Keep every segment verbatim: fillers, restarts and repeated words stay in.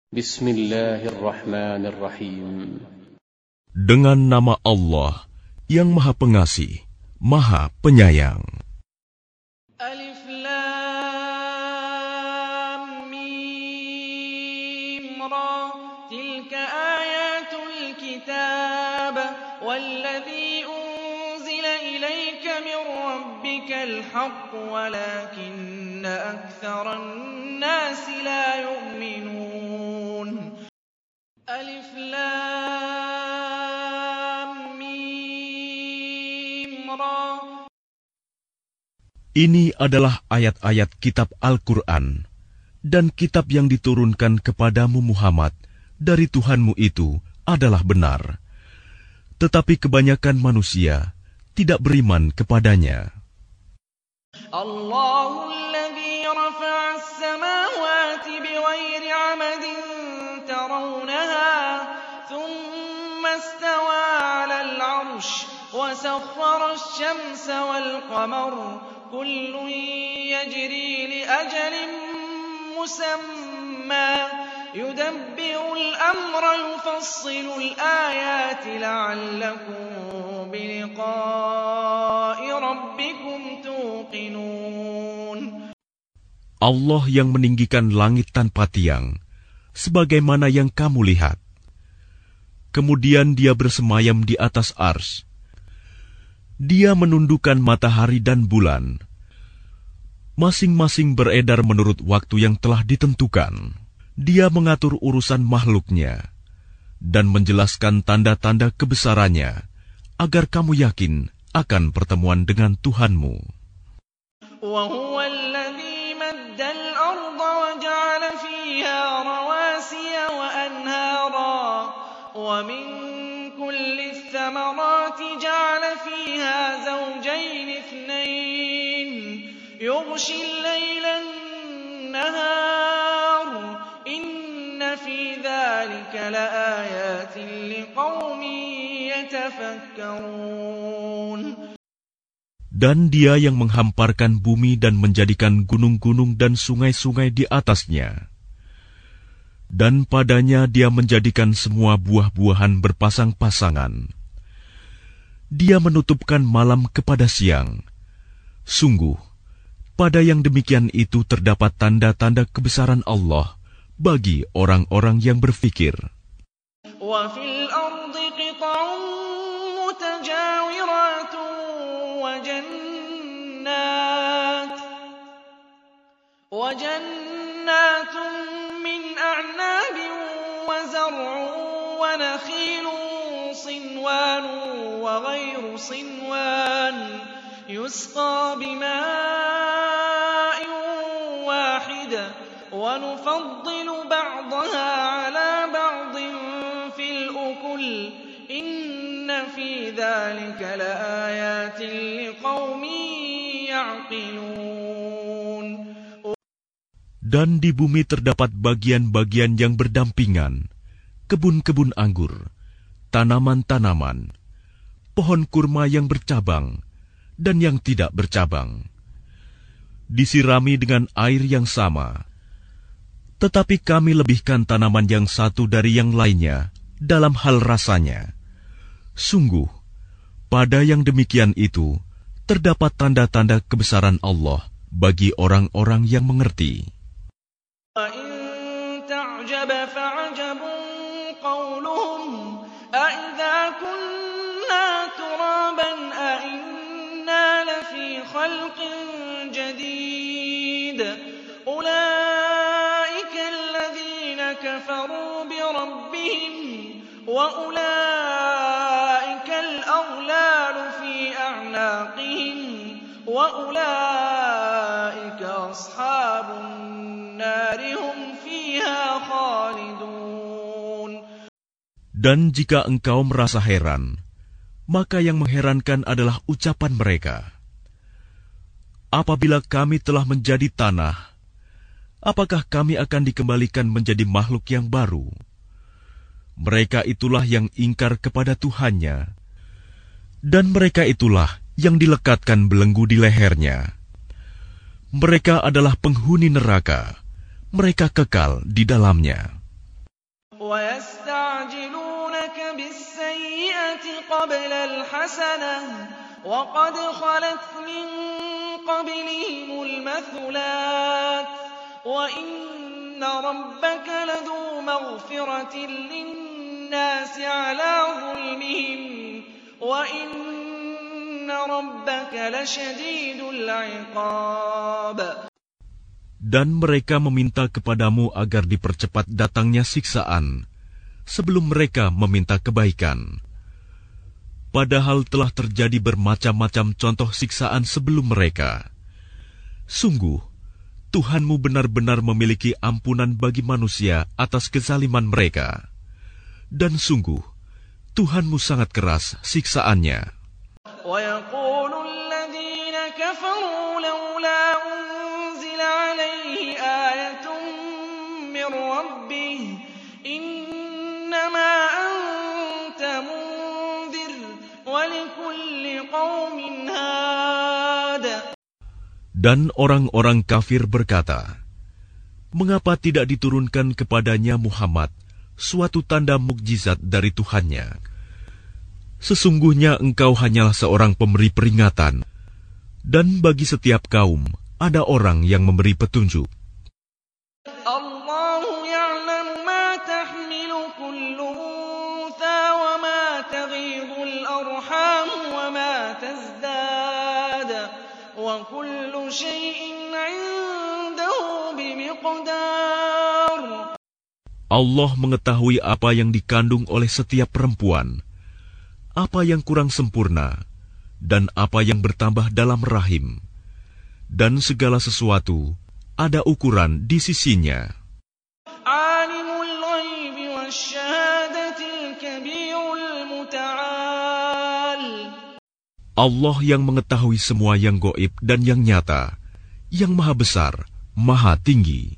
Bismillahirrahmanirrahim. Dengan nama Allah yang Maha Pengasih, Maha Penyayang. Alif Lam Mim Ra. Tilka ayatul kitab walladzi unzila ilayka min rabbikal haqq walakinna aktsaran nasi la yu'minun. Alif Lam Mim Ra. Ini adalah ayat-ayat kitab Al-Quran dan kitab yang diturunkan kepadamu Muhammad dari Tuhanmu itu adalah benar. Tetapi kebanyakan manusia tidak beriman kepadanya. Allahul ladzi rafa'a as-samawati bighairi 'amadin tarawnaha thumma istawa 'alal 'arsy wa sakhkhara asy-syamsa wal qamara kullun yajri li ajalin musamma yudabbiru al-amra yufassilu al-ayati la'allakum biliqa'i rabbikum tuqinun. Allah yang meninggikan langit tanpa tiang, sebagaimana yang kamu lihat. Kemudian Dia bersemayam di atas ars. Dia menundukkan matahari dan bulan. Masing-masing beredar menurut waktu yang telah ditentukan. Dia mengatur urusan makhluknya dan menjelaskan tanda-tanda kebesarannya agar kamu yakin akan pertemuan dengan Tuhanmu. وَهُوَ الَّذِي مَدَّ الْأَرْضَ وَجَعَلَ فِيهَا رَوَاسِيَ وَأَنْهَارًا وَمِنْ كُلِّ الثَّمَرَاتِ جَعَلَ فِيهَا زَوْجَيْنِ اثْنَيْنِ يُغْشِي اللَّيْلَ النَّهَارَ إِنَّ فِي ذَلِكَ لَآيَاتٍ لِقَوْمٍ يَتَفَكَّرُونَ. Dan Dia yang menghamparkan bumi dan menjadikan gunung-gunung dan sungai-sungai di atasnya. Dan padanya Dia menjadikan semua buah-buahan berpasang-pasangan. Dia menutupkan malam kepada siang. Sungguh, pada yang demikian itu terdapat tanda-tanda kebesaran Allah bagi orang-orang yang berfikir. وَفِي الْأَرْضِ قِطَعٌ مُتَجَاوِرَاتٌ وَجَنَّاتٌ وَجَنَّاتٌ مِّنْ أَعْنَابٍ وَزَرْعٌ وَنَخِيلٌ صِنْوَانٌ وَغَيْرُ صِنْوَانٍ يُسْقَىٰ بِمَاءٍ وَاحِدٍ وَنُفَضِّلُ بَعْضَهَا عَلَىٰ بَعْضٍ فِي الْأُكُلِ إِنَّ فِي ذَلِكَ لَآيَاتٍ لِقَوْمٍ يَعْقِلُونَ. Dan di bumi terdapat bagian-bagian yang berdampingan, kebun-kebun anggur, tanaman-tanaman, pohon kurma yang bercabang dan yang tidak bercabang, disirami dengan air yang sama. Tetapi kami lebihkan tanaman yang satu dari yang lainnya dalam hal rasanya. Sungguh, pada yang demikian itu terdapat tanda-tanda kebesaran Allah bagi orang-orang yang mengerti. وَإِن تَعْجَبْ فَعَجَبٌ قَوْلُهُمْ أَإِذَا كُنَّا تُرَابًا أَإِنَّا لَفِي خَلْقٍ جَدِيدٍ أُولَئِكَ الَّذِينَ كَفَرُوا بِرَبِّهِمْ وَأُولَئِكَ الْأَغْلَالُ فِي أَعْنَاقِهِمْ وَأُولَئِكَ أَصْحَابُ النَّارِ هُمْ فِيهَا خَالِدُونَ. Dan jika engkau merasa heran, maka yang mengherankan adalah ucapan mereka. Apabila kami telah menjadi tanah, apakah kami akan dikembalikan menjadi makhluk yang baru? Mereka itulah yang ingkar kepada Tuhannya, dan mereka itulah yang dilekatkan belenggu di lehernya. Mereka adalah penghuni neraka, mereka kekal di dalamnya. وَيَسْتَعْجِلُونَكَ بِالسَّيِّئَةِ قَبْلَ الْحَسَنَةِ وَقَدْ خَلَتْ مِن قَبْلِهِمُ الْمَثُلَاتُ وَإِنَّ رَبَّكَ لَذُو مَغْفِرَةٍ لِّلنَّاسِ عَلَىٰ ظُلْمِهِمْ وَإِنَّ رَبَّكَ لَشَدِيدُ الْعِقَابِ. Dan mereka meminta kepadamu agar dipercepat datangnya siksaan sebelum mereka meminta kebaikan. Padahal telah terjadi bermacam-macam contoh siksaan sebelum mereka. Sungguh, Tuhanmu benar-benar memiliki ampunan bagi manusia atas kezaliman mereka. Dan sungguh, Tuhanmu sangat keras siksaannya. وَيَقُولُ الَّذِينَ كَفَرُوا لَوْلَا أُنزِلَ عَلَيْهِ آيَةٌ مِّن رَّبِّهِ إِنَّمَا أَنتَ مُنذِرٌ وَلِكُلِّ قَوْمٍ هَادٍ. Dan orang-orang kafir berkata, mengapa tidak diturunkan kepadanya Muhammad suatu tanda mukjizat dari Tuhannya? Sesungguhnya engkau hanyalah seorang pemberi peringatan, dan bagi setiap kaum ada orang yang memberi petunjuk. Allahu ya'lamu ma tahmilu kullu untha wa ma taghidul arham wa ma tazdad wa kullu shay'in 'indahu bimiqdar. Allah mengetahui apa yang dikandung oleh setiap perempuan, apa yang kurang sempurna, dan apa yang bertambah dalam rahim. Dan segala sesuatu ada ukuran di sisinya. Alimul ghaibi wasyahadatil kabirul muta'al. Allah yang mengetahui semua yang gaib dan yang nyata, yang maha besar, maha tinggi.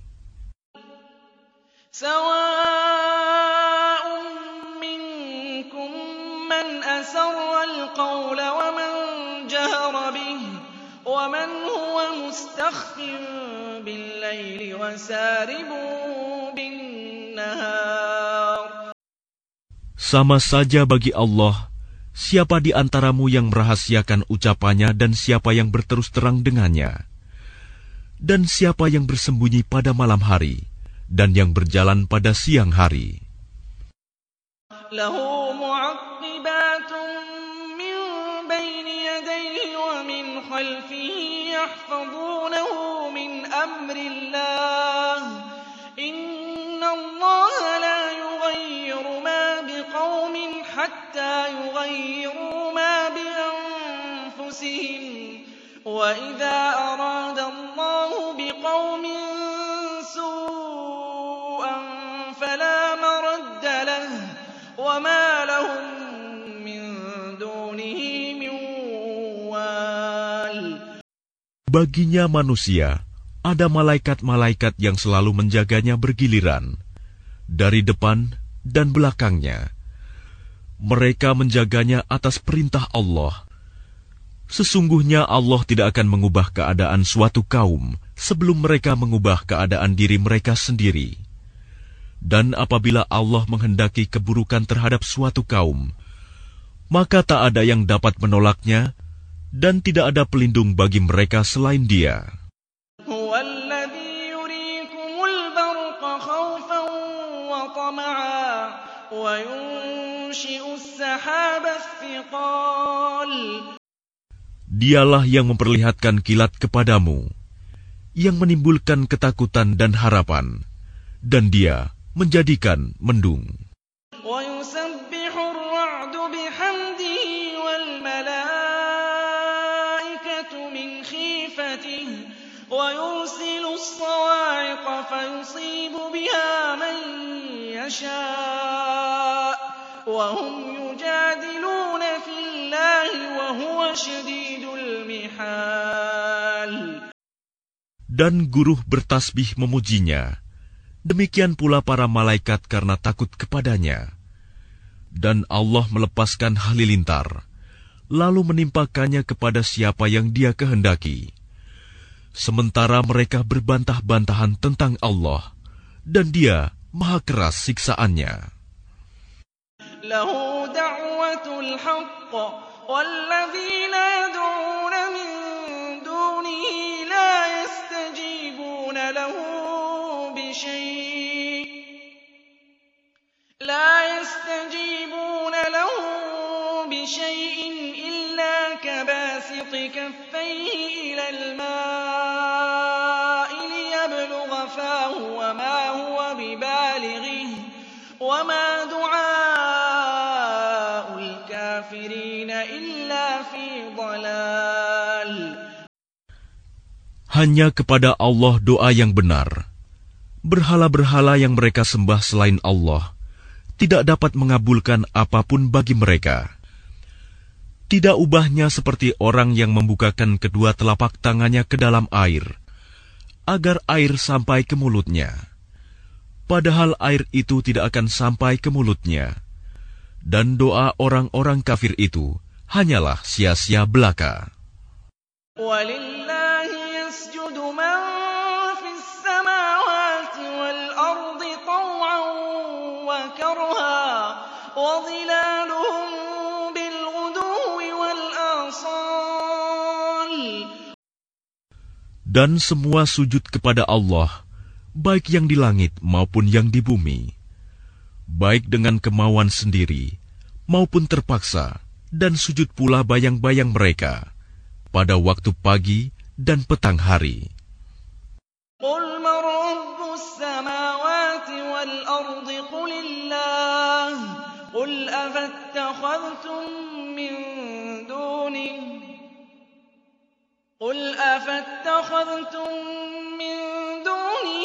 Sawa'un minkum man asarra al-qawla wa man jahara bihi wa man huwa mustakhfin bil-laili wa saribun bin-nahar. Sama saja bagi Allah, siapa di antaramu yang merahasiakan ucapannya dan siapa yang berterus terang dengannya, dan siapa yang bersembunyi pada malam hari dan yang berjalan pada siang hari. Lahu mu'aqqibatun min bayni yadayhi wa min khalfihi yahfazunahu min amrillah. Inna Allah la yughayyiru ma biqaumin hatta yughayyiru ma bi anfusihim. Wa idza arada Allah biqaumin فلا مرد له وما لهم من دونه من وال. Baginya manusia ada malaikat-malaikat yang selalu menjaganya bergiliran dari depan dan belakangnya. Mereka menjaganya atas perintah Allah. Sesungguhnya Allah tidak akan mengubah keadaan suatu kaum sebelum mereka mengubah keadaan diri mereka sendiri. Dan apabila Allah menghendaki keburukan terhadap suatu kaum, maka tak ada yang dapat menolaknya, dan tidak ada pelindung bagi mereka selain Dia. Huwallazi yurikumul barqa khaufan wa tama'an wa yunshi'us sahabas thiqal. Dialah yang memperlihatkan kilat kepadamu, yang menimbulkan ketakutan dan harapan, dan Dia menjadikan mendung. وَيُسَبِّحُ الرَّعْدُ بِحَمْدِهِ وَالْمَلَائِكَةُ مِنْ خِيفَتِهِ وَيُرْسِلُ الصَّوَاعِقَ فَيُصِيبُ بِهَا مَن يَشَاءُ وَهُمْ يُجَادِلُونَ فِي اللَّهِ وَهُوَ شَدِيدُ الْمِحَالِ. Dan guruh bertasbih memujinya. Demikian pula para malaikat karena takut kepadanya. Dan Allah melepaskan halilintar, lalu menimpakannya kepada siapa yang Dia kehendaki. Sementara mereka berbantah-bantahan tentang Allah, dan Dia maha keras siksaannya. Lahu da'watul haqq walladzina yad'una min dunihi la yastajibuna lahu bi syai' la yastajibuna lahu bi syai'in illa kabasiti kaffayhi ila al-ma'i liyablugha fahu wa ma huwa bibalighihi wa ma du'a'ul kafirina illa fi dhalal. Hanya kepada Allah doa yang benar. Berhala-berhala yang mereka sembah selain Allah tidak dapat mengabulkan apapun bagi mereka. Tidak ubahnya seperti orang yang membukakan kedua telapak tangannya ke dalam air, agar air sampai ke mulutnya. Padahal air itu tidak akan sampai ke mulutnya. Dan doa orang-orang kafir itu hanyalah sia-sia belaka. وَلِلَّهِ يَسْجُدُ مَن فِي السَّمَاوَاتِ وَالْأَرْضِ طَوْعًا وَكَرْهًا وَظِلَالُهُم بِالْغُدُوِّ وَالْآصَالِ. Dan semua sujud kepada Allah, baik yang di langit maupun yang di bumi, baik dengan kemauan sendiri maupun terpaksa, dan sujud pula bayang-bayang mereka pada waktu pagi dan petang hari. قُلْ مَن رَّبُّ السَّمَاوَاتِ وَالْأَرْضِ قُلِ اللَّهُ قُلْ أَفَاتَّخَذْتُم مِّن دُونِهِ قُلْ أَفَاتَّخَذْتُم مِّن دُونِهِ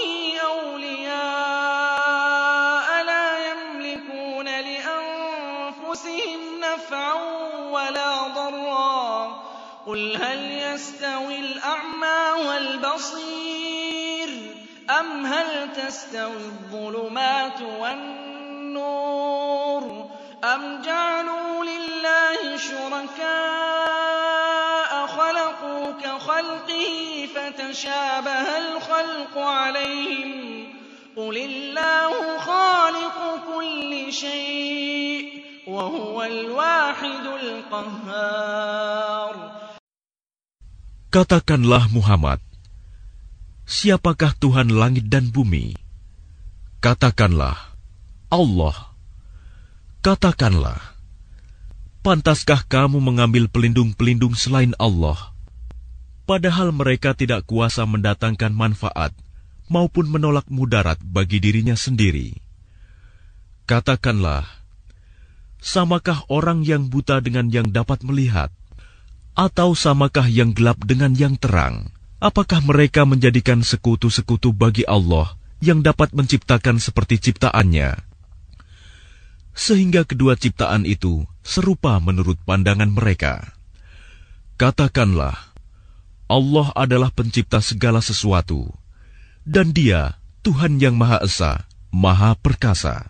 أَوْلِيَاءَ لَا يَمْلِكُونَ لِأَنفُسِهِمْ نَفْعًا وَلَا ضَرًّا قُلْ هَلْ يَسْتَوِي الْأَعْمَىٰ وَالْبَصِيرُ أَمْ هَلْ تَسْتَوِي الظُّلُمَاتُ وَالنُّورُ أَمْ جَعَلُوا لِلَّهِ شُرَكَاءَ خَلَقُوا كَخَلْقِهِ فَتَشَابَهَ الْخَلْقُ عَلَيْهِمْ قُلِ اللَّهُ خَالِقُ كُلِّ شَيْءٍ وَهُوَ الْوَاحِدُ الْقَهَّارُ. Katakanlah Muhammad, siapakah Tuhan langit dan bumi? Katakanlah, Allah. Katakanlah, pantaskah kamu mengambil pelindung-pelindung selain Allah, padahal mereka tidak kuasa mendatangkan manfaat maupun menolak mudarat bagi dirinya sendiri? Katakanlah, samakah orang yang buta dengan yang dapat melihat? Atau samakah yang gelap dengan yang terang? Apakah mereka menjadikan sekutu-sekutu bagi Allah yang dapat menciptakan seperti ciptaannya? Sehingga kedua ciptaan itu serupa menurut pandangan mereka. Katakanlah, Allah adalah pencipta segala sesuatu, dan Dia Tuhan yang Maha Esa, Maha Perkasa.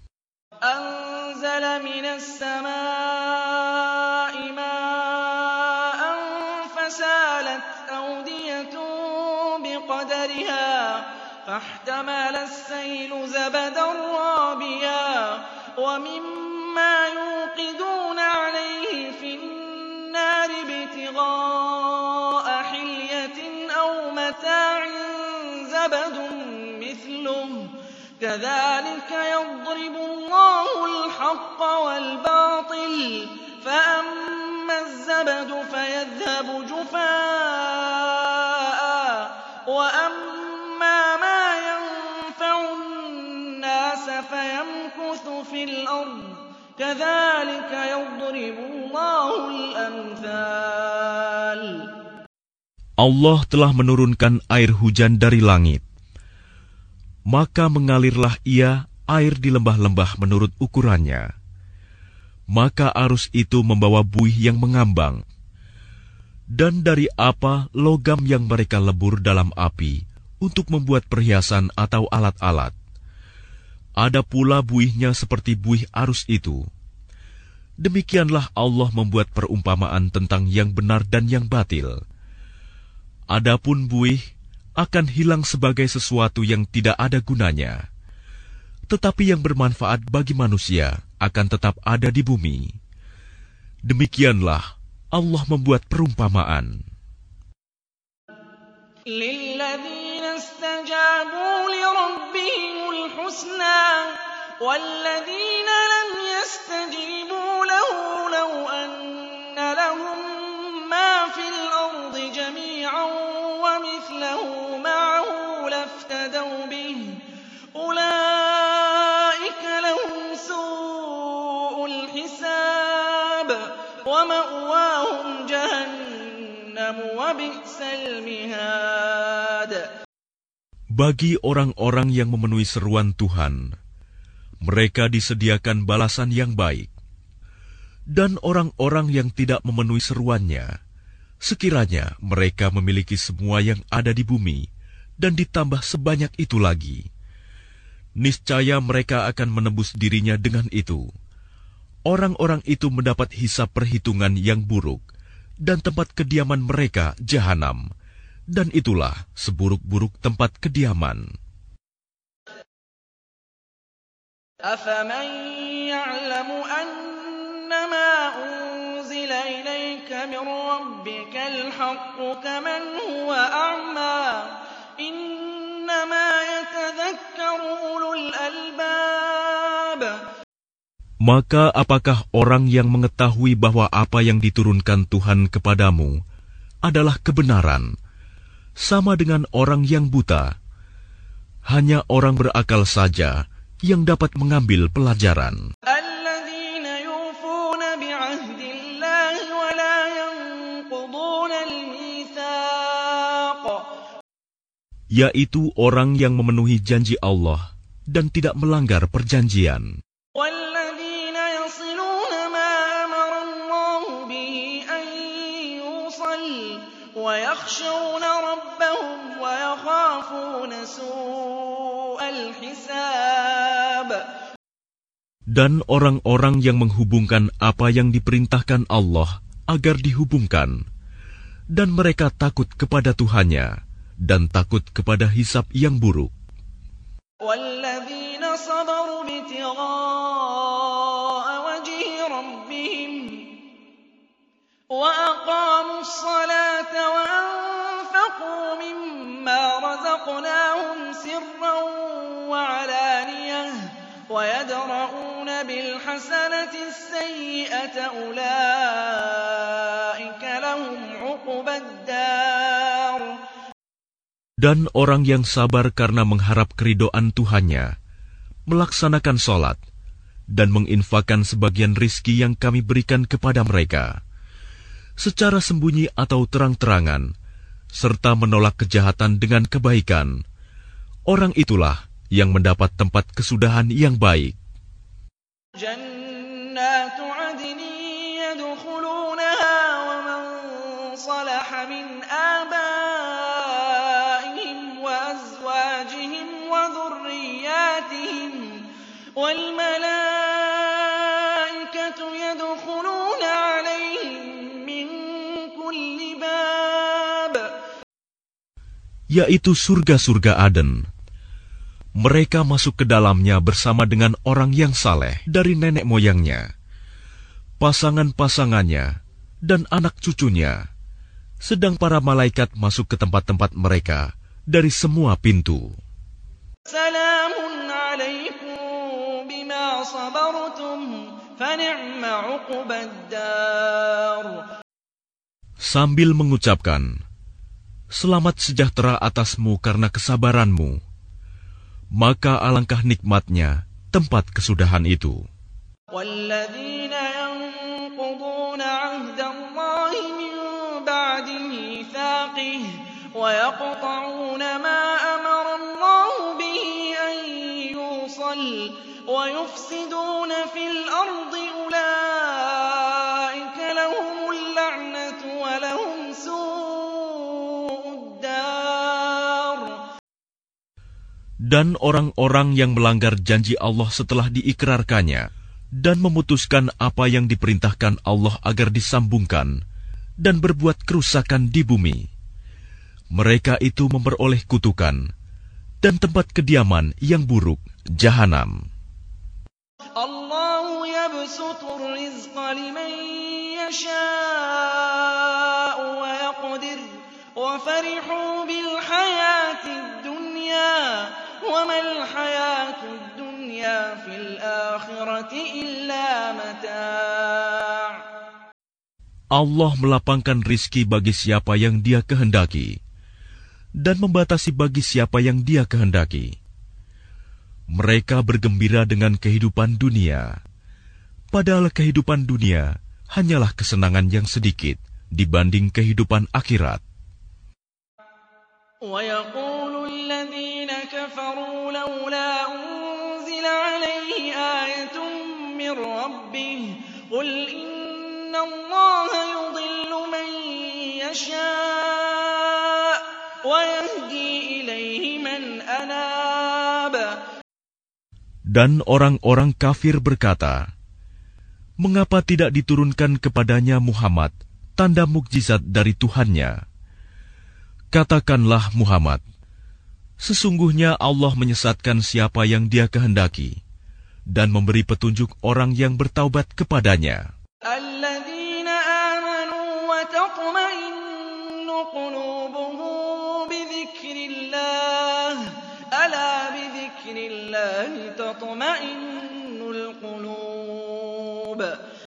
أنزل من السماء ماء فسالت أودية بقدرها فاحتمل السيل زبدا رابيا ومما يوقدون عليه في النار ابتغاء حلية أو متاع زبد مثله كذلك يضرب الله الحق والباطل فأما الزبد فيذهب جفاء وأما ما ينفع الناس فيمكث في الأرض كذلك يضرب الله الأمثال. Allah telah menurunkan air hujan dari langit. Maka mengalirlah ia air di lembah-lembah menurut ukurannya. Maka arus itu membawa buih yang mengambang. Dan dari apa logam yang mereka lebur dalam api untuk membuat perhiasan atau alat-alat. Ada pula buihnya seperti buih arus itu. Demikianlah Allah membuat perumpamaan tentang yang benar dan yang batil. Adapun buih akan hilang sebagai sesuatu yang tidak ada gunanya. tetapi yang bermanfaat bagi manusia akan tetap ada di bumi. Demikianlah Allah membuat perumpamaan. Lilladzina istajabu li rabbihimul husna walladzina lam yastajibu lahu law anna lahum ma fil ardi jami'an wa mithluhu ma'ahu laftadaw bihi ulaika lahum su'ul hisab wa ma'wahum jahannam wa bi'sal mihad. Bagi orang-orang yang memenuhi seruan Tuhan, mereka disediakan balasan yang baik. Dan orang-orang yang tidak memenuhi seruannya, sekiranya mereka memiliki semua yang ada di bumi dan ditambah sebanyak itu lagi, niscaya mereka akan menebus dirinya dengan itu. Orang-orang itu mendapat hisab perhitungan yang buruk, dan tempat kediaman mereka jahanam, dan itulah seburuk-buruk tempat kediaman. أَفَمَن يَعْلَمُ أَنَّمَا أُنزِلَ إِلَيْكَ مِن رَّبِّكَ الْحَقُّ كَمَنْ هُوَ أَعْمَىٰ إِنَّمَا يَتَذَكَّرُ أُولُو الْأَلْبَابِ. Maka apakah orang yang mengetahui bahwa apa yang diturunkan Tuhan kepadamu adalah kebenaran, sama dengan orang yang buta? Hanya orang berakal saja yang dapat mengambil pelajaran. Alladzina yufuna bi'ahdillahi wa la yanquduna al-mitsaq. Yaitu orang yang memenuhi janji Allah dan tidak melanggar perjanjian. Walladzina yasiluna ma amara Allahu bihi an yusal wa yakhshawna rabbahum wa yakhafuna su'al hisab. Dan orang-orang yang menghubungkan apa yang diperintahkan Allah agar dihubungkan, dan mereka takut kepada Tuhannya dan takut kepada hisab yang buruk. Walladzina sabaru bitigha'a wajhi rabbihim wa aqamus salata wa anfaqu mimma razaqnahum sirran wa 'alaniyah wa yadra'una bil hasanati as-sayyi'ata ulaika lahum 'uqbad dar. Dan orang yang sabar karena mengharap keridhaan Tuhannya, melaksanakan sholat, dan menginfakkan sebagian rizki yang kami berikan kepada mereka, secara sembunyi atau terang-terangan, serta menolak kejahatan dengan kebaikan, orang itulah yang mendapat tempat kesudahan yang baik. Jannatu 'adnin yadkhulunaha wa man salaha min abaihim wa azwajihim wa dhurriyyatihim wal malaikatu yadkhuluna 'alayhim min kulli bab. Yaitu surga-surga Aden. Mereka masuk ke dalamnya bersama dengan orang yang saleh dari nenek moyangnya, pasangan-pasangannya, dan anak cucunya. Sedang para malaikat masuk ke tempat-tempat mereka dari semua pintu. Salamun alaikum bima sabartum fa ni'ma 'uqbad dar. Sambil mengucapkan, selamat sejahtera atasmu karena kesabaranmu, maka alangkah nikmatnya tempat kesudahan itu. Walladzina yanquduna 'ahdallahi min ba'di mitsaqih wa yaqta'una ma amara Allahu bihi an yusal wa yufsiduna fil ardi ulaika lahumul la'natu wa lahum su'ud dar. Dan orang-orang yang melanggar janji Allah setelah diikrarkannya dan memutuskan apa yang diperintahkan Allah agar disambungkan dan berbuat kerusakan di bumi, mereka itu memperoleh kutukan dan tempat kediaman yang buruk Jahanam. Allahu yabsutur rizqa liman yasha'u wa yaqdir wa farihu bil hayatid dunya wa mal hayatud dunya fil akhirati illa mata'. Allah melapangkan rizki bagi siapa yang Dia kehendaki dan membatasi bagi siapa yang Dia kehendaki. Mereka bergembira dengan kehidupan dunia, padahal kehidupan dunia hanyalah kesenangan yang sedikit dibanding kehidupan akhirat. وَيَقُولُ الَّذِينَ كَفَرُوا لَوْلَا أُنزِلَ عَلَيْهِ آيَةٌ مِّن رَّبِّهِ قُلْ إِنَّ اللَّهَ يُضِلُّ مَن يَشَاءُ وَيَهْدِي إِلَيْهِ مَنْ أَنَابَ. Dan orang-orang kafir berkata, mengapa tidak diturunkan kepadanya Muhammad tanda mukjizat dari Tuhannya? Katakanlah Muhammad, sesungguhnya Allah menyesatkan siapa yang Dia kehendaki dan memberi petunjuk orang yang bertaubat kepadanya. الَّذِينَ آمَنُوا وَتَطْمَئِنُّ قُلُوبُهُم بِذِكْرِ اللَّهِ أَلَا بِذِكْرِ اللَّهِ تَطْمَئِنُّ الْقُلُوبُ.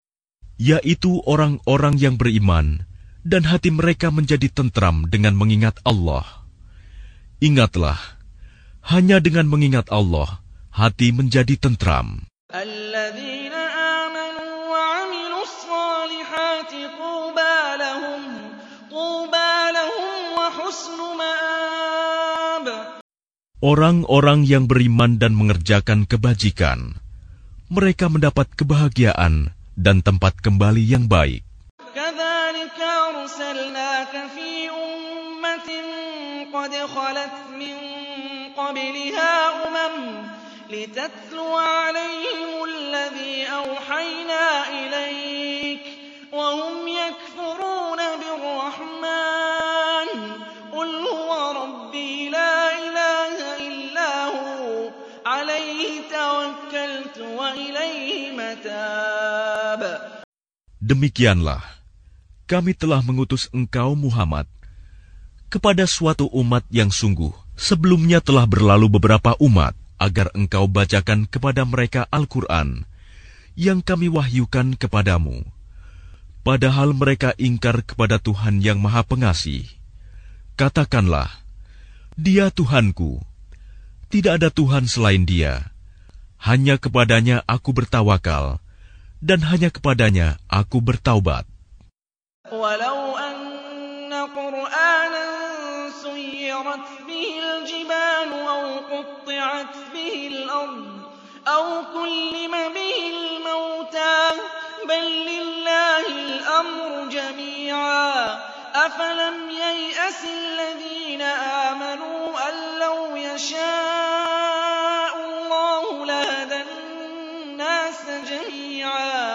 Yaitu orang-orang yang beriman dan hati mereka menjadi tentram dengan mengingat Allah. Ingatlah, hanya dengan mengingat Allah, hati menjadi tentram. الَّذِينَ آمَنُوا وَعَمِلُوا الصَّالِحَاتِ طُوبَى لَهُمْ طُوبَى لَهُمْ وَحُسْنُ مَآبٍ. Orang-orang yang beriman dan mengerjakan kebajikan, mereka mendapat kebahagiaan dan tempat kembali yang baik. كَذَلِكَ أَرْسَلْنَاكَ فِي أُمَّةٍ قَدْ خَلَتْ مِن قَبْلِهَا أُمَمٌ لِتَتْلُوَ عَلَيْهِمُ الَّذِي أَوْحَيْنَا إِلَيْكَ وَهُمْ يَكْفُرُونَ بِالرَّحْمَنِ قُلْ هُوَ رَبِّي لَا إِلَٰهَ إِلَّا هُوَ عَلَيْهِ تَوَكَّلْتُ وَإِلَيْهِ مَتَابِ. Demikianlah, kami telah mengutus engkau Muhammad kepada suatu umat yang sungguh sebelumnya telah berlalu beberapa umat, agar engkau bacakan kepada mereka Al-Quran yang kami wahyukan kepadamu. Padahal mereka ingkar kepada Tuhan yang Maha Pengasih. Katakanlah, Dia Tuhanku, tidak ada Tuhan selain Dia. Hanya kepadanya aku bertawakal, dan hanya kepadanya aku bertaubat. وَلَوْ أَنَّ قُرْآنًا سُيِّرَتْ بِهِ الْجِبَالُ أَوْ قُطِّعَتْ بِهِ الْأَرْضُ أَوْ كُلِّمَ بِهِ الْمَوْتَىٰ بَل لِّلَّهِ الْأَمْرُ جَمِيعًا أَفَلَمْ يَيْأَسِ الَّذِينَ آمَنُوا أَن لَّوْ يَشَاءُ اللَّهُ لَهَدَى النَّاسَ جَمِيعًا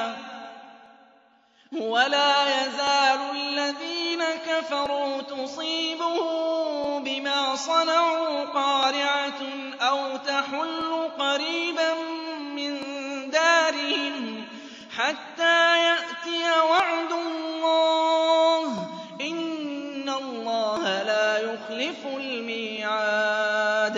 وَلَا يَزَالُ الَّذِينَ كَفَرُوا تُصِيبُهُم بِمَا صَنَعُوا قَارِعَةٌ أَوْ تَحُلُّ قَرِيبًا مِّن دَارِهِمْ حَتَّىٰ يَأْتِيَ وَعْدُ اللَّهِ إِنَّ اللَّهَ لَا يُخْلِفُ الْمِيعَادَ.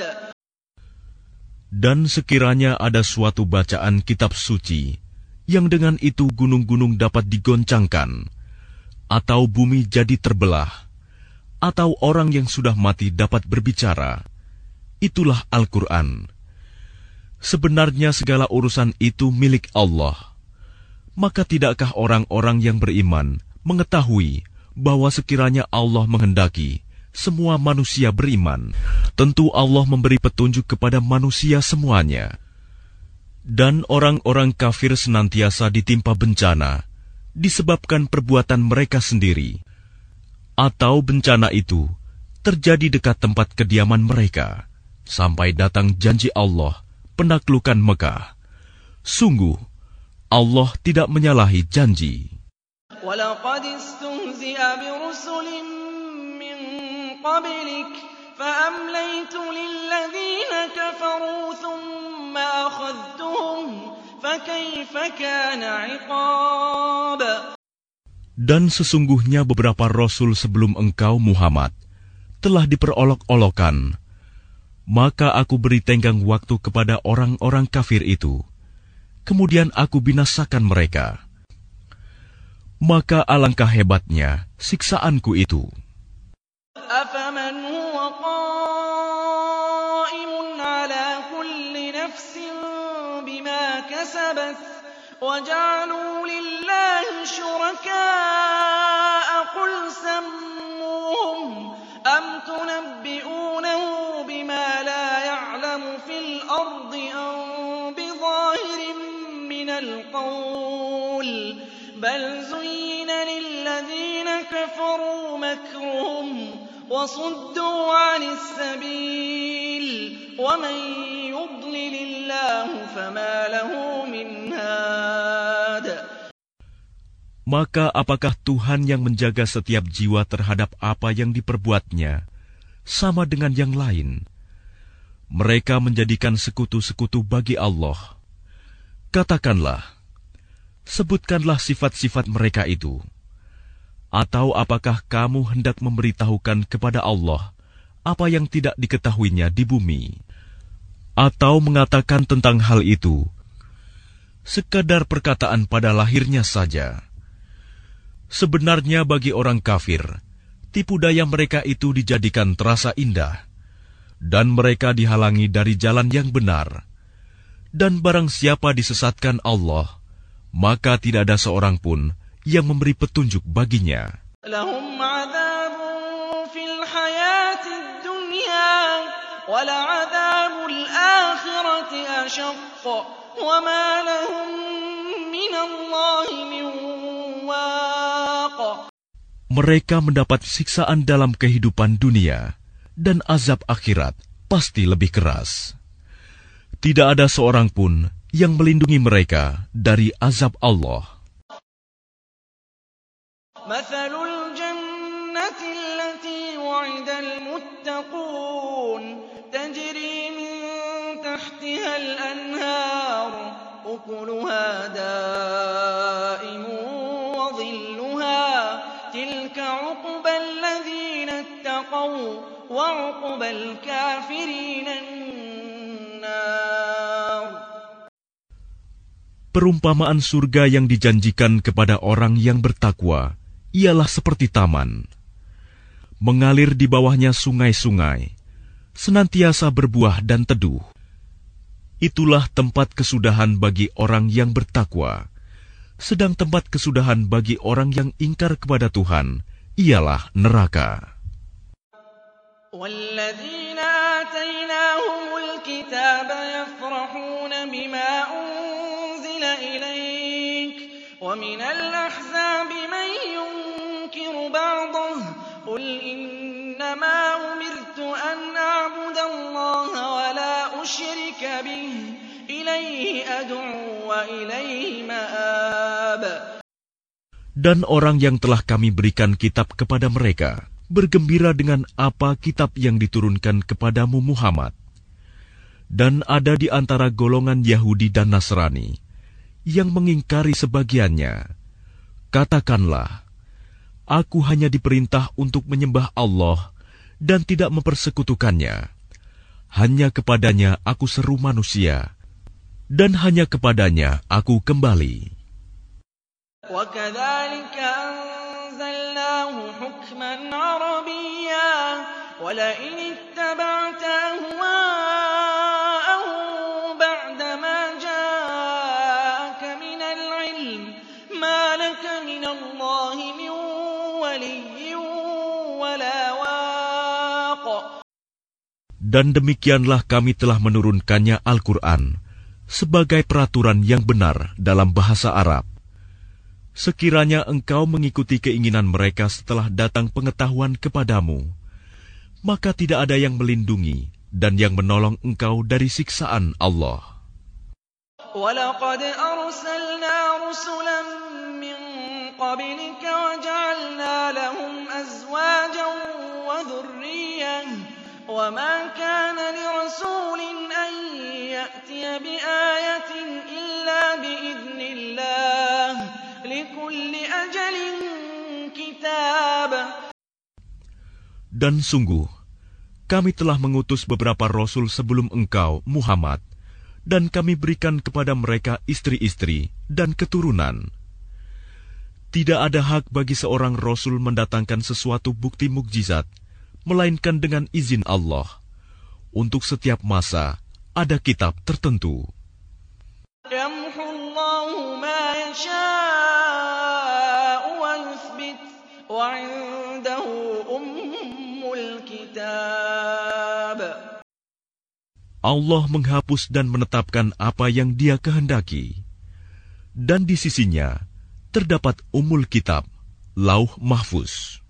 Dan sekiranya ada suatu bacaan kitab suci yang dengan itu gunung-gunung dapat digoncangkan, atau bumi jadi terbelah, atau orang yang sudah mati dapat berbicara, itulah Al-Quran. Sebenarnya segala urusan itu milik Allah. Maka tidakkah orang-orang yang beriman mengetahui bahwa sekiranya Allah menghendaki semua manusia beriman, tentu Allah memberi petunjuk kepada manusia semuanya. Dan orang-orang kafir senantiasa ditimpa bencana disebabkan perbuatan mereka sendiri, atau bencana itu terjadi dekat tempat kediaman mereka, sampai datang janji Allah penaklukan Mekah. Sungguh, Allah tidak menyalahi janji. وَلَقَدِ اسْتُهْزِئَ بِرُسُلٍ مِّن قَبْلِكَ فَأَمْلَيْتُ لِلَّذِينَ كَفَرُوا ثُمَّ ثم أخذتهم فكيف كان عقاب. Dan sesungguhnya beberapa rasul sebelum engkau Muhammad telah diperolok-olokan, maka aku beri tenggang waktu kepada orang-orang kafir itu, kemudian aku binasakan mereka. Maka alangkah hebatnya siksaanku itu. أفمن هو قائم على كل نفس بما كسبت وجعلوا لله شركاء قل سموهم أم تنبئونه بما لا يعلم في الأرض أم بظاهر من القول بل زين للذين كفروا مكرهم وصدوا عن السبيل ومن يضلل الله فما له من هاد. Maka apakah Tuhan yang menjaga setiap jiwa terhadap apa yang diperbuatnya sama dengan yang lain? Mereka menjadikan sekutu-sekutu bagi Allah. Katakanlah, sebutkanlah sifat-sifat mereka itu. Atau apakah kamu hendak memberitahukan kepada Allah apa yang tidak diketahuinya di bumi? Atau mengatakan tentang hal itu sekadar perkataan pada lahirnya saja? Sebenarnya bagi orang kafir, tipu daya mereka itu dijadikan terasa indah, dan mereka dihalangi dari jalan yang benar. Dan barang siapa disesatkan Allah, maka tidak ada seorang pun yang memberi petunjuk baginya. Lahum adzabun fil hayatid dunya wa la'adzabul akhirati ashaq wa ma lahum minallahi min waq. Mereka mendapat siksaan dalam kehidupan dunia, dan azab akhirat pasti lebih keras. Tidak ada seorang pun yang melindungi mereka dari azab Allah. مثل الجنة التي وعد المتقون تجري من تحتها الأنهار أكلها دائم وظلها تلك عقبى الذين اتقوا وعقبى الكافرين النار. Perumpamaan surga yang dijanjikan kepada orang yang bertakwa ialah seperti taman. Mengalir di bawahnya sungai-sungai, senantiasa berbuah dan teduh. Itulah tempat kesudahan bagi orang yang bertakwa. Sedang tempat kesudahan bagi orang yang ingkar kepada Tuhan ialah neraka. وَالَّذِينَ آتَيْنَاهُمُ الْكِتَابَ يَفْرَحُونَ بِمَا أُنزِلَ إِلَيْكَ وَمِنَ الْأَحْزَابِ مَن يُنكِرُ بَعْضَهُ قُلْ إِنَّمَا أُمِرْتُ أَنْ أَعْبُدَ اللَّهَ وَلَا أُشْرِكَ بِهِ إِلَيْهِ أَدْعُو وَإِلَيْهِ مَآبِ. Dan orang yang telah kami berikan kitab kepada mereka bergembira dengan apa kitab yang diturunkan kepadamu Muhammad. Dan ada di antara golongan Yahudi dan Nasrani yang mengingkari sebagiannya. Katakanlah, aku hanya diperintah untuk menyembah Allah dan tidak mempersekutukannya. Hanya kepadanya aku seru manusia, dan hanya kepadanya aku kembali. وَكَذَلِكَ أَنزَلْنَاهُ حُكْمًا عَرَبِيًّا وَلَئِنِ اتَّبَعْتَ أَهْوَاءَهُم بَعْدَمَا جَاءَكَ مِنَ الْعِلْمِ مَا لَكَ مِنَ اللَّهِ مِن وَلِيٍّ وَلَا وَاقٍ. Dan demikianlah kami telah menurunkannya Al-Quran sebagai peraturan yang benar dalam bahasa Arab. Sekiranya engkau mengikuti keinginan mereka setelah datang pengetahuan kepadamu, maka tidak ada yang melindungi dan yang menolong engkau dari siksaan Allah. وَلَقَدْ أَرْسَلْنَا رُسُلًا مِّن قَبْلِكَ وَجَعَلْنَا لَهُمْ أَزْوَاجًا وَذُرِّيَّةً وَمَا كَانَ لِرَسُولٍ أَن يَأْتِيَ يأتي بآية إلا بإذن الله لكل أجل كتاب. Dan sungguh, kami telah mengutus beberapa rasul sebelum engkau, Muhammad, dan kami berikan kepada mereka istri-istri dan keturunan. Tidak ada hak bagi seorang rasul mendatangkan sesuatu bukti mukjizat, melainkan dengan izin Allah. Untuk setiap masa, ada kitab tertentu. يمحو الله ما يشاء ويثبت وعنده أم الكتاب. Allah menghapus dan menetapkan apa yang Dia kehendaki. Dan di sisinya terdapat Ummul Kitab, Lauh Mahfuz.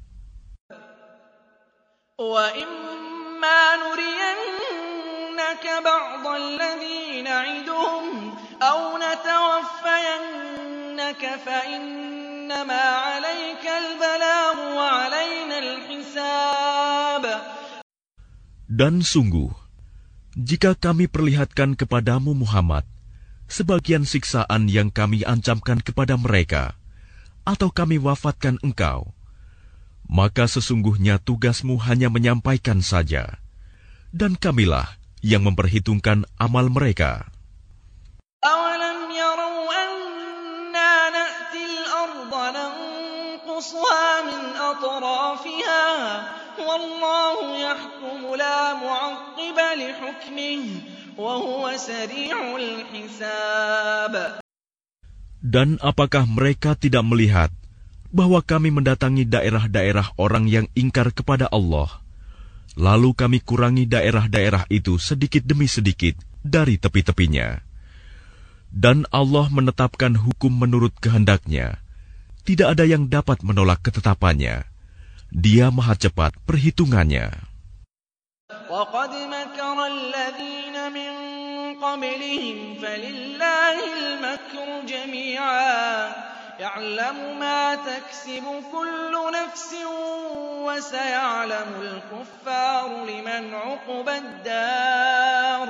وَإِمَّا نُرِيَنَّكَ بَعْضَ الَّذِي نَعِدُهُمْ أَوْ نَتَوَفَّيَنَّكَ فَإِنَّمَا عَلَيْكَ الْبَلَاغُ وَعَلَيْنَا الْحِسَابُ. Dan sungguh, jika kami perlihatkan kepadamu Muhammad sebagian siksaan yang kami ancamkan kepada mereka, atau kami wafatkan engkau, maka sesungguhnya tugasmu hanya menyampaikan saja, dan kamilah yang memperhitungkan amal mereka. أَوَلَمْ يَرَوْا أَنَّا نَأْتِي الْأَرْضَ نَنقُصُهَا مِنْ أَطْرَافِهَا وَاللَّهُ يَحْكُمُ لَا مُعَقِّبَ لِحُكْمِهِ وَهُوَ سَرِيعُ الْحِسَابِ. Dan apakah mereka tidak melihat bahwa kami mendatangi daerah-daerah orang yang ingkar kepada Allah, lalu kami kurangi daerah-daerah itu sedikit demi sedikit dari tepi-tepinya. Dan Allah menetapkan hukum menurut kehendaknya. Tidak ada yang dapat menolak ketetapannya. Dia maha cepat perhitungannya. وَقَدْ مَكَرَ الَّذِينَ مِنْ قَبْلِهِمْ فَلِلَّهِ الْمَكْرُ جَمِيعًا يَعْلَمُ مَا تَكْسِبُ كُلُّ نَفْسٍ وَسَيَعْلَمُ الْكُفَّارُ لِمَنْ عُقْبَى الدَّارِ.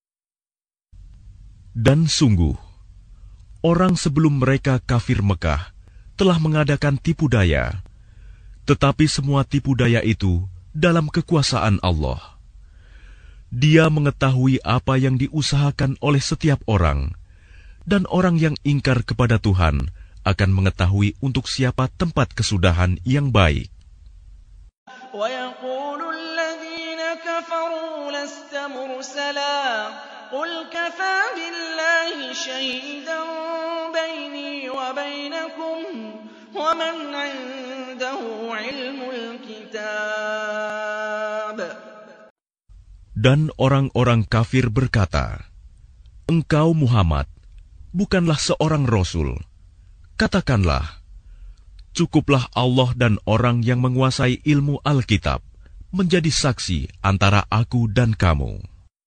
Dan sungguh, orang sebelum mereka kafir Mekah telah mengadakan tipu daya, tetapi semua tipu daya itu dalam kekuasaan Allah. Dia mengetahui apa yang diusahakan oleh setiap orang, dan orang yang ingkar kepada Tuhan akan mengetahui untuk siapa tempat kesudahan yang baik. وَيَقُولُ الَّذِينَ كَفَرُوا لَسْتَ مُرْسَلًا قُلْ كَفَى بِاللَّهِ شَهِيدًا بَيْنِي وَبَيْنَكُمْ وَمَنْ عِندَهُ عِلْمُ الْكِتَابِ. Dan orang-orang kafir berkata, "Engkau Muhammad bukanlah seorang rasul." Katakanlah, cukuplah Allah dan orang yang menguasai ilmu Alkitab menjadi saksi antara aku dan kamu.